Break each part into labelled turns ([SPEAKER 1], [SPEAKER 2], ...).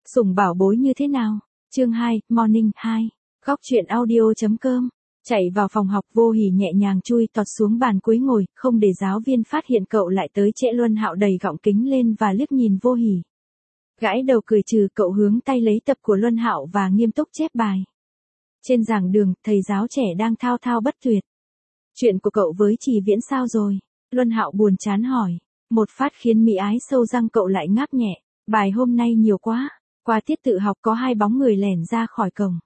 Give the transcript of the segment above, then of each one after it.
[SPEAKER 1] Sủng bảo bối như thế nào? Chương 2, Morning 2. Góc truyện audio.com. Chạy vào phòng học, Vô Hỉ nhẹ nhàng chui tọt xuống bàn cuối ngồi, không để giáo viên phát hiện cậu lại tới trễ. Luân Hạo đầy gọng kính lên và liếc nhìn Vô Hỉ. Gãi đầu cười trừ, cậu hướng tay lấy tập của Luân Hạo và nghiêm túc chép bài. Trên giảng đường, thầy giáo trẻ đang thao thao bất tuyệt. Chuyện của cậu với Trì Viễn sao rồi? Luân Hạo buồn chán hỏi. Một phát khiến Mỹ Ái sâu răng, cậu lại ngáp nhẹ. Bài hôm nay nhiều quá. Qua tiết tự học có 2 bóng người lẻn ra khỏi cổng.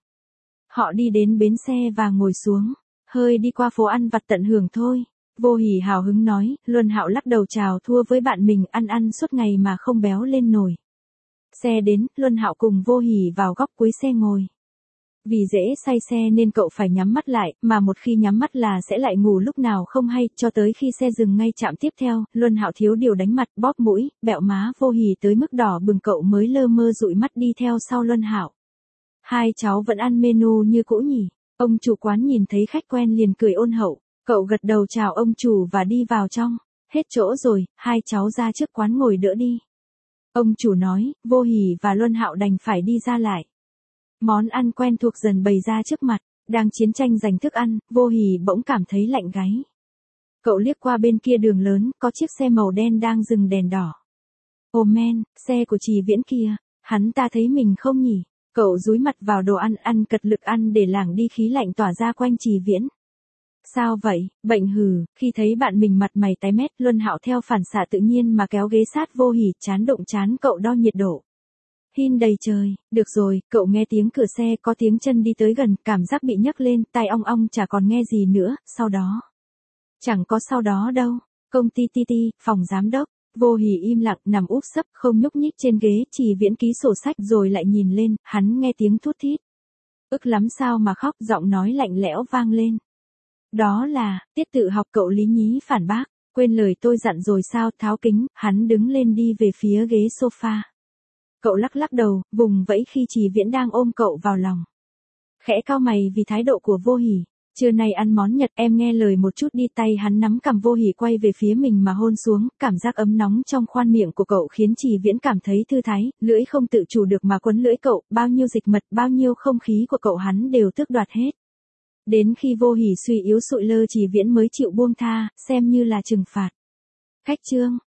[SPEAKER 1] Họ đi đến bến xe và ngồi xuống. Hơi đi qua phố ăn vặt tận hưởng thôi. Vô Hỉ hào hứng nói. Luân Hạo lắc đầu chào thua với bạn mình, ăn suốt ngày mà không béo lên nổi. Xe đến, Luân Hạo cùng Vô Hỉ vào góc cuối xe ngồi. Vì dễ say xe nên cậu phải nhắm mắt lại, mà một khi nhắm mắt là sẽ lại ngủ lúc nào không hay, cho tới khi xe dừng ngay trạm tiếp theo. Luân Hạo thiếu điều đánh mặt, bóp mũi, bẹo má Vô Hỉ tới mức đỏ bừng, cậu mới lơ mơ dụi mắt đi theo sau Luân Hạo. Hai cháu vẫn ăn menu như cũ nhỉ? Ông chủ quán nhìn thấy khách quen liền cười ôn hậu, cậu gật đầu chào ông chủ và đi vào trong. Hết chỗ rồi, hai cháu ra trước quán ngồi đỡ đi. Ông chủ nói. Vô Hỉ và Luân Hạo đành phải đi ra lại. Món ăn quen thuộc dần bày ra trước mặt, đang chiến tranh giành thức ăn. Vô Hỉ bỗng cảm thấy lạnh gáy. Cậu liếc qua bên kia đường lớn, có chiếc xe màu đen đang dừng đèn đỏ. Ồ men, xe của Trì Viễn kia, hắn ta thấy mình không nhỉ? Cậu dúi mặt vào đồ ăn cật lực ăn để lảng đi khí lạnh tỏa ra quanh Trì Viễn. Sao vậy, bệnh hừ? Khi thấy bạn mình mặt mày tái mét, Luân Hạo theo phản xạ tự nhiên mà kéo ghế sát Vô Hỉ, chán đụng chán cậu đo nhiệt độ. Hin đầy trời, được rồi, cậu nghe tiếng cửa xe, có tiếng chân đi tới gần, cảm giác bị nhấc lên, tai ong ong chả còn nghe gì nữa, sau đó. Chẳng có sau đó đâu, công ty TT, phòng giám đốc. Vô Hỉ im lặng nằm úp sấp không nhúc nhích trên ghế. Trì Viễn ký sổ sách rồi lại nhìn lên, hắn nghe tiếng thút thít. Ức lắm sao mà khóc, giọng nói lạnh lẽo vang lên. Đó là, tiết tự học, cậu lý nhí phản bác, quên lời tôi dặn rồi sao? Tháo kính, hắn đứng lên đi về phía ghế sofa. Cậu lắc lắc đầu, vùng vẫy khi Trì Viễn đang ôm cậu vào lòng. Khẽ cau mày vì thái độ của Vô Hỉ. Trưa nay ăn món Nhật, em nghe lời một chút đi. Tay hắn nắm cằm Vô Hỉ quay về phía mình mà hôn xuống, cảm giác ấm nóng trong khoang miệng của cậu khiến Trì Viễn cảm thấy thư thái, lưỡi không tự chủ được mà quấn lưỡi cậu, bao nhiêu dịch mật, bao nhiêu không khí của cậu hắn đều tước đoạt hết. Đến khi Vô Hỉ suy yếu sụi lơ, Trì Viễn mới chịu buông tha, xem như là trừng phạt. Khách trương,